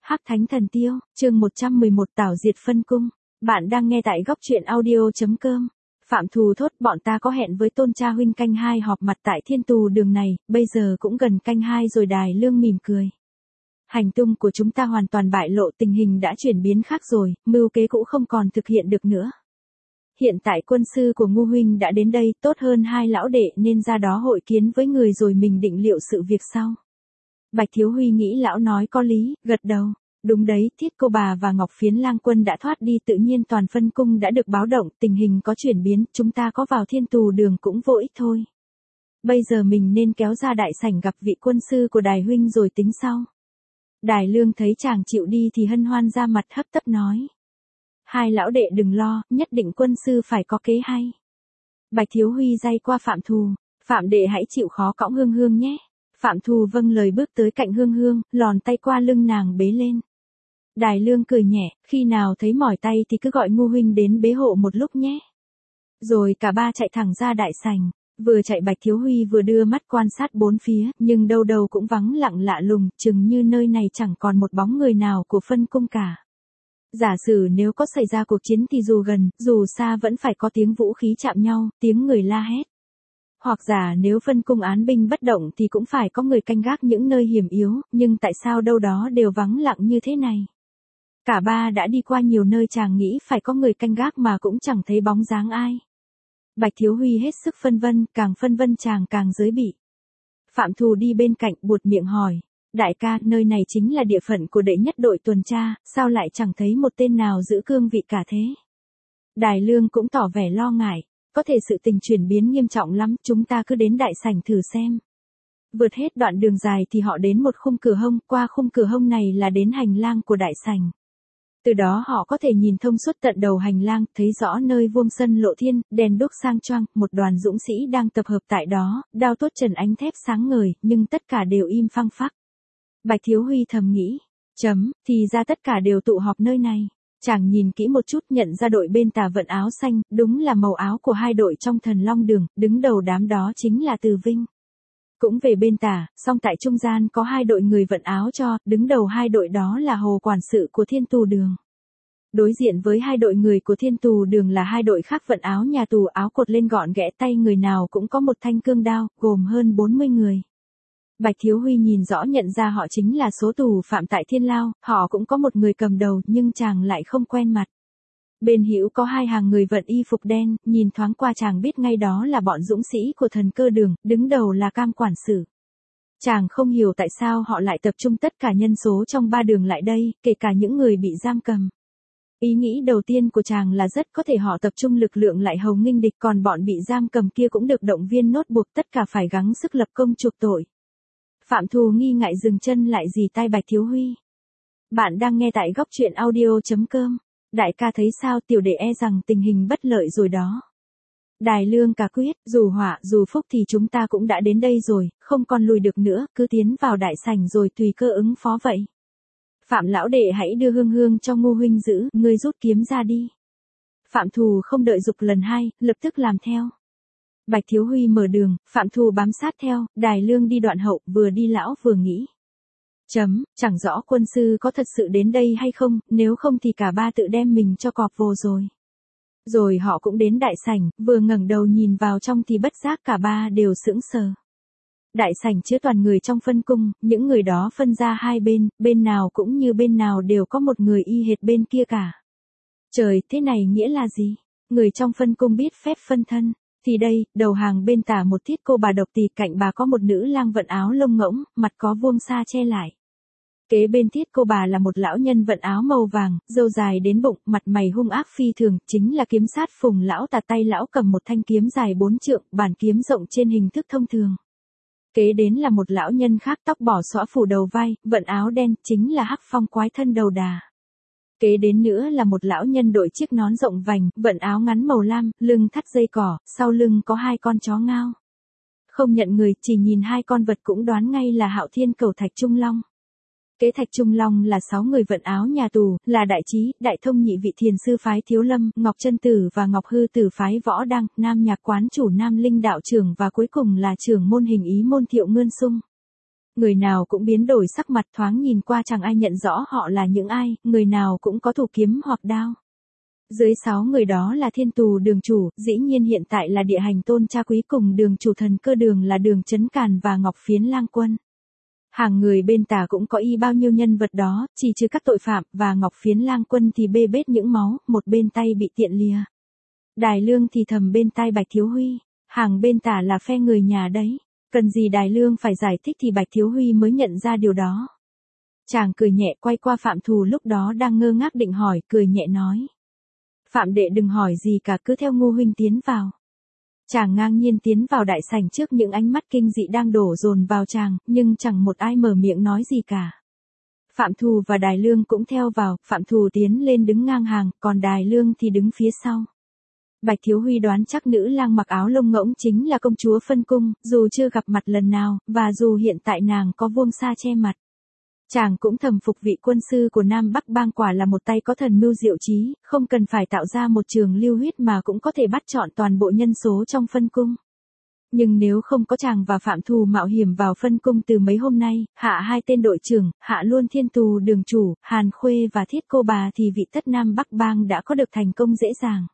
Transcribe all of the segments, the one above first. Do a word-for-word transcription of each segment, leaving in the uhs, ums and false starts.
Hắc Thánh Thần Tiêu, chương một trăm mười một Tảo Diệt Phân Cung. Bạn đang nghe tại góc truyện audio.com. Phạm Thù thốt bọn ta có hẹn với Tôn Cha huynh canh hai họp mặt tại Thiên Tù Đường này, bây giờ cũng gần canh hai rồi. Đài Lương mỉm cười. Hành tung của chúng ta hoàn toàn bại lộ, tình hình đã chuyển biến khác rồi, mưu kế cũ không còn thực hiện được nữa. Hiện tại quân sư của Ngô huynh đã đến đây, tốt hơn hai lão đệ nên ra đó hội kiến với người rồi mình định liệu sự việc sau. Bạch Thiếu Huy nghĩ lão nói có lý, gật đầu. Đúng đấy, Thiết Cô Bà và Ngọc Phiến Lang Quân đã thoát đi, tự nhiên toàn phân cung đã được báo động, tình hình có chuyển biến, chúng ta có vào Thiên Tù Đường cũng vô ích thôi. Bây giờ mình nên kéo ra đại sảnh gặp vị quân sư của Đài huynh rồi tính sau. Đài Lương thấy chàng chịu đi thì hân hoan ra mặt, hấp tấp nói. Hai lão đệ đừng lo, nhất định quân sư phải có kế hay. Bạch Thiếu Huy day qua Phạm Thù, Phạm đệ hãy chịu khó cõng Hương Hương nhé. Phạm Thù vâng lời bước tới cạnh Hương Hương, lòn tay qua lưng nàng bế lên. Đài Lương cười nhẹ, khi nào thấy mỏi tay thì cứ gọi Ngô huynh đến bế hộ một lúc nhé. Rồi cả ba chạy thẳng ra đại sảnh, vừa chạy Bạch Thiếu Huy vừa đưa mắt quan sát bốn phía, nhưng đâu đâu cũng vắng lặng lạ lùng, chừng như nơi này chẳng còn một bóng người nào của phân cung cả. Giả sử nếu có xảy ra cuộc chiến thì dù gần, dù xa vẫn phải có tiếng vũ khí chạm nhau, tiếng người la hét. Hoặc giả nếu phân cung án binh bất động thì cũng phải có người canh gác những nơi hiểm yếu, nhưng tại sao đâu đó đều vắng lặng như thế này? Cả ba đã đi qua nhiều nơi, chàng nghĩ phải có người canh gác mà cũng chẳng thấy bóng dáng ai. Bạch Thiếu Huy hết sức phân vân, càng phân vân chàng càng giới bị. Phạm Thù đi bên cạnh buột miệng hỏi, đại ca, nơi này chính là địa phận của đệ nhất đội tuần tra, sao lại chẳng thấy một tên nào giữ cương vị cả thế? Đài Lương cũng tỏ vẻ lo ngại, có thể sự tình chuyển biến nghiêm trọng lắm, chúng ta cứ đến đại sảnh thử xem. Vượt hết đoạn đường dài thì họ đến một khung cửa hông, qua khung cửa hông này là đến hành lang của đại sảnh. Từ đó họ có thể nhìn thông suốt tận đầu hành lang, thấy rõ nơi vuông sân lộ thiên, đèn đuốc sang choang, một đoàn dũng sĩ đang tập hợp tại đó, đao tuốt trần ánh thép sáng ngời, nhưng tất cả đều im phăng phắc. Bạch Thiếu Huy thầm nghĩ, chấm, thì ra tất cả đều tụ họp nơi này. Chàng nhìn kỹ một chút nhận ra đội bên tà vận áo xanh, đúng là màu áo của hai đội trong Thần Long Đường, đứng đầu đám đó chính là Từ Vinh. Cũng về bên tà, song tại trung gian có hai đội người vận áo cho, đứng đầu hai đội đó là Hồ quản sự của Thiên Tù Đường. Đối diện với hai đội người của Thiên Tù Đường là hai đội khác vận áo nhà tù, áo cột lên gọn ghẽ, tay người nào cũng có một thanh cương đao, gồm hơn bốn mươi người. Bạch Thiếu Huy nhìn rõ nhận ra họ chính là số tù phạm tại Thiên Lao, họ cũng có một người cầm đầu nhưng chàng lại không quen mặt. Bên hữu có hai hàng người vận y phục đen, nhìn thoáng qua chàng biết ngay đó là bọn dũng sĩ của Thần Cơ Đường, đứng đầu là Cam quản sự. Chàng không hiểu tại sao họ lại tập trung tất cả nhân số trong ba đường lại đây, kể cả những người bị giam cầm. Ý nghĩ đầu tiên của chàng là rất có thể họ tập trung lực lượng lại hầu nghênh địch, còn bọn bị giam cầm kia cũng được động viên nốt buộc tất cả phải gắng sức lập công chuộc tội. Phạm Thù nghi ngại dừng chân lại dì tai Bạch Thiếu Huy. Bạn đang nghe tại góc truyện audio.com. Đại ca thấy sao, tiểu đệ e rằng tình hình bất lợi rồi đó. Đài Lương cả quyết, dù họa dù phúc thì chúng ta cũng đã đến đây rồi, không còn lùi được nữa, cứ tiến vào đại sảnh rồi tùy cơ ứng phó vậy. Phạm lão đệ hãy đưa Hương Hương cho Ngô huynh giữ, ngươi rút kiếm ra đi. Phạm Thù không đợi giục lần hai, lập tức làm theo. Bạch Thiếu Huy mở đường, Phạm Thù bám sát theo, Đài Lương đi đoạn hậu, vừa đi lão vừa nghĩ. Chấm, chẳng rõ quân sư có thật sự đến đây hay không, nếu không thì cả ba tự đem mình cho cọp vồ rồi. Rồi họ cũng đến đại sảnh, vừa ngẩng đầu nhìn vào trong thì bất giác cả ba đều sững sờ. Đại sảnh chứa toàn người trong phân cung, những người đó phân ra hai bên, bên nào cũng như bên nào đều có một người y hệt bên kia cả. Trời, thế này nghĩa là gì? Người trong phân cung biết phép phân thân. Thì đây, đầu hàng bên tả một Thiết Cô Bà độc tỳ, cạnh bà có một nữ lang vận áo lông ngỗng, mặt có vuông sa che lại. Kế bên Thiết Cô Bà là một lão nhân vận áo màu vàng, râu dài đến bụng, mặt mày hung ác phi thường, chính là kiếm sát Phùng lão tà, tay lão cầm một thanh kiếm dài bốn trượng, bản kiếm rộng trên hình thức thông thường. Kế đến là một lão nhân khác, tóc bỏ xõa phủ đầu vai, vận áo đen, chính là Hắc Phong quái thân đầu đà. Kế đến nữa là một lão nhân đội chiếc nón rộng vành, vận áo ngắn màu lam, lưng thắt dây cỏ, sau lưng có hai con chó ngao. Không nhận người, chỉ nhìn hai con vật cũng đoán ngay là Hạo Thiên Cẩu Thạch Trung Long. Kế Thạch Trung Long là sáu người vận áo nhà tù, là Đại Trí, Đại Thông nhị vị thiền sư phái Thiếu Lâm, Ngọc Chân Tử và Ngọc Hư Tử phái Võ Đăng, Nam Nhạc quán chủ Nam Linh đạo trưởng và cuối cùng là trưởng môn Hình Ý môn Thiệu Ngươn Sung. Người nào cũng biến đổi sắc mặt, thoáng nhìn qua chẳng ai nhận rõ họ là những ai, người nào cũng có thủ kiếm hoặc đao. Dưới sáu người đó là thiên tù đường chủ, dĩ nhiên hiện tại là địa hành tôn cha quý cùng đường chủ thần cơ đường là đường chấn càn và ngọc phiến lang quân. Hàng người bên tà cũng có y bao nhiêu nhân vật đó, chỉ trừ các tội phạm, và ngọc phiến lang quân thì bê bết những máu, một bên tay bị tiện lìa. Đài Lương thì thầm bên tai Bạch Thiếu Huy, hàng bên tà là phe người nhà đấy, cần gì Đài Lương phải giải thích thì Bạch Thiếu Huy mới nhận ra điều đó. Chàng cười nhẹ quay qua Phạm Thù lúc đó đang ngơ ngác định hỏi, cười nhẹ nói. Phạm đệ đừng hỏi gì cả, cứ theo Ngô huynh tiến vào. Chàng ngang nhiên tiến vào đại sảnh trước những ánh mắt kinh dị đang đổ dồn vào chàng, nhưng chẳng một ai mở miệng nói gì cả. Phạm Thù và Đài Lương cũng theo vào, Phạm Thù tiến lên đứng ngang hàng, còn Đài Lương thì đứng phía sau. Bạch Thiếu Huy đoán chắc nữ lang mặc áo lông ngỗng chính là công chúa Phân Cung, dù chưa gặp mặt lần nào, và dù hiện tại nàng có vuông sa che mặt. Chàng cũng thầm phục vị quân sư của Nam Bắc Bang quả là một tay có thần mưu diệu trí, không cần phải tạo ra một trường lưu huyết mà cũng có thể bắt chọn toàn bộ nhân số trong Phân Cung. Nhưng nếu không có chàng và Phạm Thù mạo hiểm vào Phân Cung từ mấy hôm nay, hạ hai tên đội trưởng, hạ luôn thiên tù đường chủ, Hàn Khuê và Thiết Cô Bà thì vị tất Nam Bắc Bang đã có được thành công dễ dàng.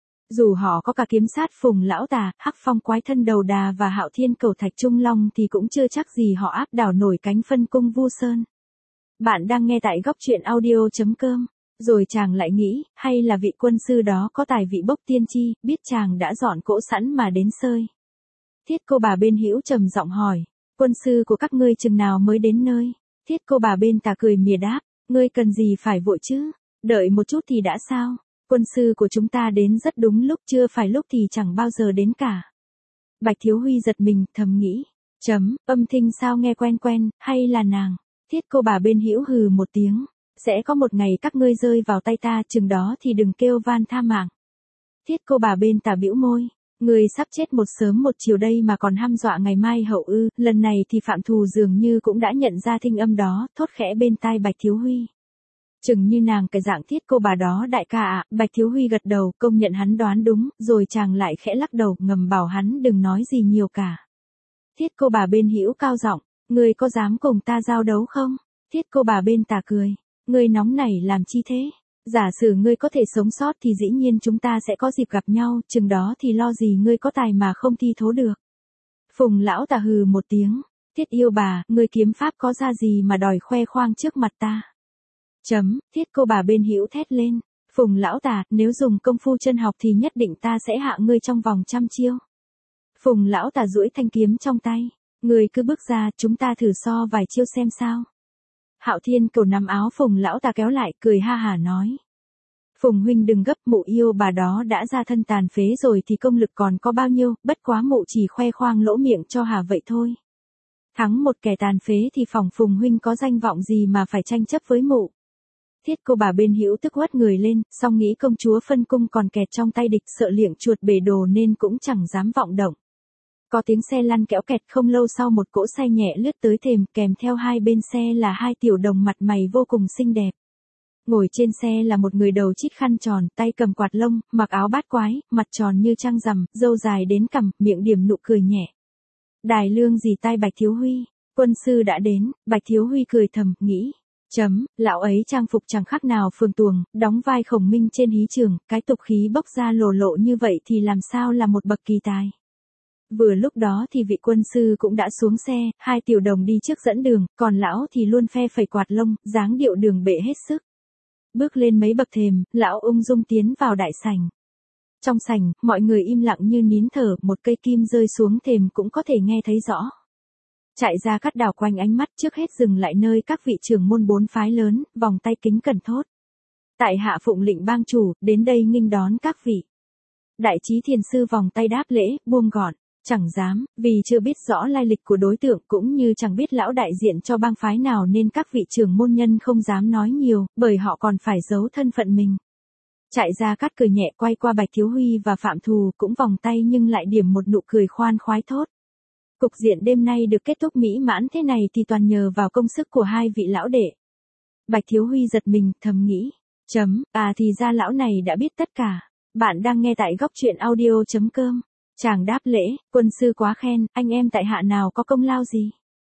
Dù họ có cả kiếm sát Phùng Lão Tà, Hắc Phong Quái Thân Đầu Đà và Hạo Thiên Cầu Thạch Trung Long thì cũng chưa chắc gì họ áp đảo nổi cánh Phân Cung Vu Sơn. Bạn đang nghe tại góc truyện audio chấm com. Rồi chàng lại nghĩ, hay là vị quân sư đó có tài vị bốc tiên tri, biết chàng đã dọn cỗ sẵn mà đến sơi. Thiết Cô Bà bên hữu trầm giọng hỏi, quân sư của các ngươi chừng nào mới đến nơi? Thiết Cô Bà bên tà cười mỉa đáp, ngươi cần gì phải vội chứ, đợi một chút thì đã sao? Quân sư của chúng ta đến rất đúng lúc, chưa phải lúc thì chẳng bao giờ đến cả. Bạch Thiếu Huy giật mình, thầm nghĩ, chấm, âm thanh sao nghe quen quen, hay là nàng? Thiết Cô Bà bên hữu hừ một tiếng, sẽ có một ngày các ngươi rơi vào tay ta, chừng đó thì đừng kêu van tha mạng. Thiết Cô Bà bên tà bĩu môi, ngươi sắp chết một sớm một chiều đây mà còn hăm dọa ngày mai hậu ư? Lần này thì Phạm Thù dường như cũng đã nhận ra thinh âm đó, thốt khẽ bên tai Bạch Thiếu Huy. Chừng như nàng cái dạng Thiết Cô Bà đó đại ca ạ. Bạch Thiếu Huy gật đầu, công nhận hắn đoán đúng, rồi chàng lại khẽ lắc đầu, ngầm bảo hắn đừng nói gì nhiều cả. Thiết Cô Bà bên hữu cao giọng, ngươi có dám cùng ta giao đấu không? Thiết Cô Bà bên tà cười, ngươi nóng nảy làm chi thế? Giả sử ngươi có thể sống sót thì dĩ nhiên chúng ta sẽ có dịp gặp nhau, chừng đó thì lo gì ngươi có tài mà không thi thố được. Phùng Lão Tà hừ một tiếng, Thiết yêu bà, ngươi kiếm pháp có ra gì mà đòi khoe khoang trước mặt ta? Chấm, Thiết Cô Bà bên hữu thét lên, Phùng Lão Tà, nếu dùng công phu chân học thì nhất định ta sẽ hạ ngươi trong vòng trăm chiêu. Phùng Lão Tà duỗi thanh kiếm trong tay, ngươi cứ bước ra, chúng ta thử so vài chiêu xem sao. Hạo Thiên Cầu nắm áo Phùng Lão Tà kéo lại, cười ha hả nói. Phùng huynh đừng gấp, mụ yêu bà đó đã ra thân tàn phế rồi thì công lực còn có bao nhiêu, bất quá mụ chỉ khoe khoang lỗ miệng cho hà vậy thôi. Thắng một kẻ tàn phế thì phòng Phùng huynh có danh vọng gì mà phải tranh chấp với mụ. Thiết Cô Bà bên hữu tức quất người lên, song nghĩ công chúa Phân Cung còn kẹt trong tay địch, sợ liệng chuột bể đồ nên cũng chẳng dám vọng động. Có tiếng xe lăn kéo kẹt, không lâu sau một cỗ xe nhẹ lướt tới thềm, kèm theo hai bên xe là hai tiểu đồng mặt mày vô cùng xinh đẹp. Ngồi trên xe là một người đầu chít khăn tròn, tay cầm quạt lông, mặc áo bát quái, mặt tròn như trăng rằm, râu dài đến cằm, miệng điểm nụ cười nhẹ. Đài Lương dì tai Bạch Thiếu Huy, quân sư đã đến. Bạch Thiếu Huy cười thầm, nghĩ. Chấm, lão ấy trang phục chẳng khác nào Phường Tuồng, đóng vai Khổng Minh trên hí trường, cái tục khí bốc ra lồ lộ như vậy thì làm sao là một bậc kỳ tài. Vừa lúc đó thì vị quân sư cũng đã xuống xe, hai tiểu đồng đi trước dẫn đường, còn lão thì luôn phe phẩy quạt lông, dáng điệu đường bệ hết sức. Bước lên mấy bậc thềm, lão ung dung tiến vào đại sảnh. Trong sảnh, mọi người im lặng như nín thở, một cây kim rơi xuống thềm cũng có thể nghe thấy rõ. Chạy ra cắt đảo quanh ánh mắt, trước hết dừng lại nơi các vị trưởng môn bốn phái lớn, vòng tay kính cẩn thốt. Tại hạ phụng lệnh bang chủ, đến đây nghênh đón các vị. Đại trí thiền sư vòng tay đáp lễ, buông gọn. Chẳng dám, vì chưa biết rõ lai lịch của đối tượng cũng như chẳng biết lão đại diện cho bang phái nào nên các vị trưởng môn nhân không dám nói nhiều, bởi họ còn phải giấu thân phận mình. Chạy ra cắt cười nhẹ quay qua Bạch Thiếu Huy và Phạm Thù cũng vòng tay nhưng lại điểm một nụ cười khoan khoái thốt. Cục diện đêm nay được kết thúc mỹ mãn thế này thì toàn nhờ vào công sức của hai vị lão đệ. Bạch Thiếu Huy giật mình, thầm nghĩ. Chấm, à thì ra lão này đã biết tất cả. Bạn đang nghe tại góc truyện audio chấm com. Chàng đáp lễ, quân sư quá khen, anh em tại hạ nào có công lao gì.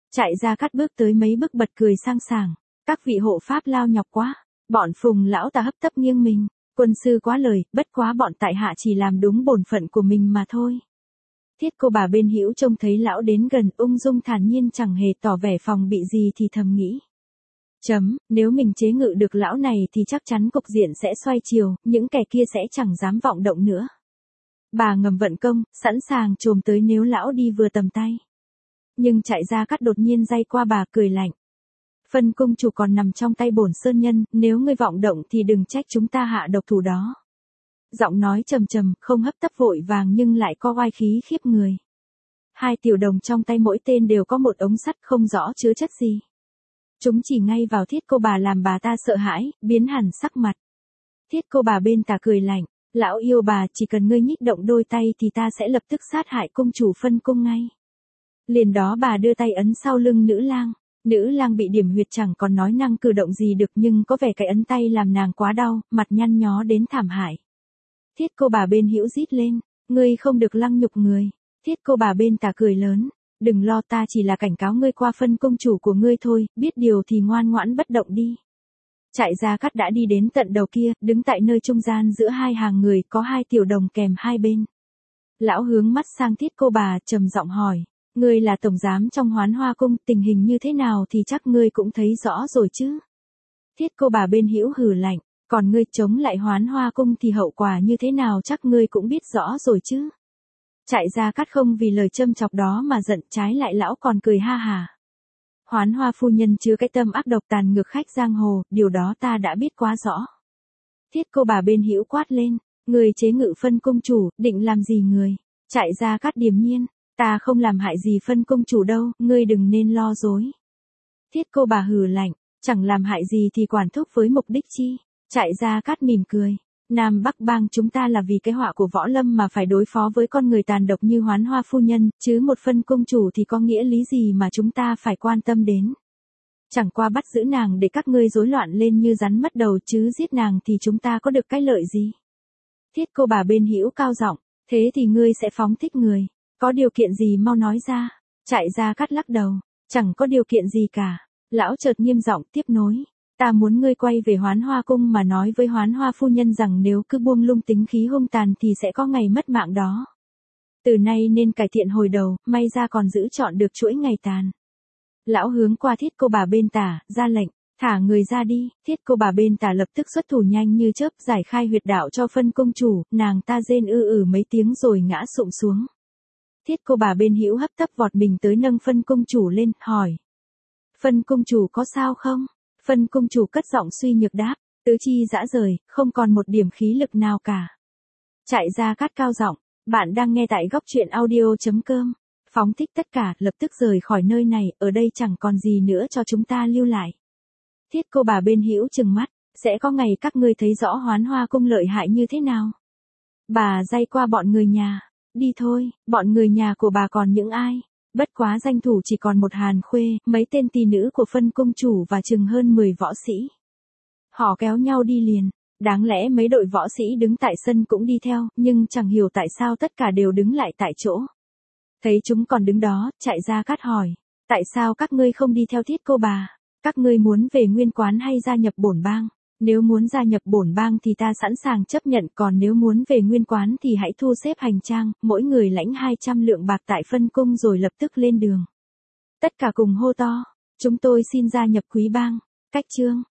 Trại Gia Cát bước tới mấy bước bật cười sang sảng. Các vị hộ pháp lao nhọc quá. Bọn Phùng lão ta hấp tấp nghiêng mình. Quân sư quá lời, bất quá bọn tại hạ chỉ làm đúng bổn phận của mình mà thôi. Thiết cô bà bên hữu trông thấy lão đến gần, ung dung thản nhiên chẳng hề tỏ vẻ phòng bị gì thì thầm nghĩ. Chấm, nếu mình chế ngự được lão này thì chắc chắn cục diện sẽ xoay chiều, những kẻ kia sẽ chẳng dám vọng động nữa. Bà ngầm vận công, sẵn sàng trồm tới nếu lão đi vừa tầm tay. Nhưng Trại Gia Cát đột nhiên day qua bà cười lạnh. Phân cung chủ còn nằm trong tay bổn sơn nhân, nếu ngươi vọng động thì đừng trách chúng ta hạ độc thủ đó. Giọng nói trầm trầm, không hấp tấp vội vàng nhưng lại có oai khí khiếp người. Hai tiểu đồng trong tay mỗi tên đều có một ống sắt không rõ chứa chất gì. Chúng chỉ ngay vào thiết cô bà làm bà ta sợ hãi, biến hẳn sắc mặt. Thiết cô bà bên tà cười lạnh, lão yêu bà, chỉ cần ngươi nhích động đôi tay thì ta sẽ lập tức sát hại cung chủ Phân cung ngay. Liền đó bà đưa tay ấn sau lưng nữ lang. Nữ lang bị điểm huyệt chẳng còn nói năng cử động gì được nhưng có vẻ cái ấn tay làm nàng quá đau, mặt nhăn nhó đến thảm hại. Thiết cô bà bên hữu rít lên, ngươi không được lăng nhục người. Thiết cô bà bên tà cười lớn, đừng lo, ta chỉ là cảnh cáo ngươi qua Phân công chủ của ngươi thôi, biết điều thì ngoan ngoãn bất động đi. Trại Gia Cát đã đi đến tận đầu kia, đứng tại nơi trung gian giữa hai hàng người, có hai tiểu đồng kèm hai bên. Lão hướng mắt sang thiết cô bà, trầm giọng hỏi, ngươi là tổng giám trong Hoán Hoa cung, tình hình như thế nào thì chắc ngươi cũng thấy rõ rồi chứ. Thiết cô bà bên hữu hừ lạnh, còn ngươi chống lại Hoán Hoa cung thì hậu quả như thế nào chắc ngươi cũng biết rõ rồi chứ. Trại Gia Cát không vì lời châm chọc đó mà giận, trái lại lão còn cười ha hà. Hoán Hoa phu nhân chứa cái tâm ác độc tàn ngược khách giang hồ, điều đó ta đã biết quá rõ. Thiết cô bà bên hữu quát lên, người chế ngự Phân công chủ, định làm gì người? Trại Gia Cát điềm nhiên, ta không làm hại gì Phân công chủ đâu, ngươi đừng nên lo dối. Thiết cô bà hừ lạnh, chẳng làm hại gì thì quản thúc với mục đích chi? Trại Gia Cát mỉm cười. Nam Bắc bang chúng ta là vì cái họa của võ lâm mà phải đối phó với con người tàn độc như Hoán Hoa phu nhân, chứ một Phân công chủ thì có nghĩa lý gì mà chúng ta phải quan tâm đến. Chẳng qua bắt giữ nàng để các ngươi rối loạn lên như rắn mất đầu, chứ giết nàng thì chúng ta có được cái lợi gì. Thiết cô bà bên hữu cao giọng, thế thì ngươi sẽ phóng thích người, có điều kiện gì mau nói ra. Trại Gia Cát lắc đầu, chẳng có điều kiện gì cả. Lão chợt nghiêm giọng tiếp nối. Ta muốn ngươi quay về Hoán Hoa cung mà nói với Hoán Hoa phu nhân rằng nếu cứ buông lung tính khí hung tàn thì sẽ có ngày mất mạng đó. Từ nay nên cải thiện hồi đầu, may ra còn giữ chọn được chuỗi ngày tàn. Lão hướng qua thiết cô bà bên tả, ra lệnh, thả người ra đi. Thiết cô bà bên tả lập tức xuất thủ nhanh như chớp, giải khai huyệt đạo cho Phân công chủ, nàng ta rên ư ử mấy tiếng rồi ngã sụp xuống. Thiết cô bà bên hữu hấp tấp vọt mình tới nâng Phân công chủ lên, hỏi. Phân công chủ có sao không? Phân công chủ cất giọng suy nhược đáp, tứ chi dã rời, không còn một điểm khí lực nào cả. Trại Gia Cát cao giọng, bạn đang nghe tại góc truyện audio chấm com. Phóng thích tất cả, lập tức rời khỏi nơi này, ở đây chẳng còn gì nữa cho chúng ta lưu lại. Thiết cô bà bên hữu trừng mắt, sẽ có ngày các ngươi thấy rõ Hoán Hoa cung lợi hại như thế nào. Bà day qua bọn người nhà, đi thôi, bọn người nhà của bà còn những ai? Bất quá danh thủ chỉ còn một Hàn Khuê, mấy tên tỳ nữ của Phân công chủ và chừng hơn mười võ sĩ. Họ kéo nhau đi liền, đáng lẽ mấy đội võ sĩ đứng tại sân cũng đi theo, nhưng chẳng hiểu tại sao tất cả đều đứng lại tại chỗ. Thấy chúng còn đứng đó, Trại Gia Cát hỏi, tại sao các ngươi không đi theo thiết cô bà? Các ngươi muốn về nguyên quán hay gia nhập bổn bang? Nếu muốn gia nhập bổn bang thì ta sẵn sàng chấp nhận, còn nếu muốn về nguyên quán thì hãy thu xếp hành trang, mỗi người lãnh hai trăm lượng bạc tại Phân cung rồi lập tức lên đường. Tất cả cùng hô to, chúng tôi xin gia nhập quý bang. Cách chương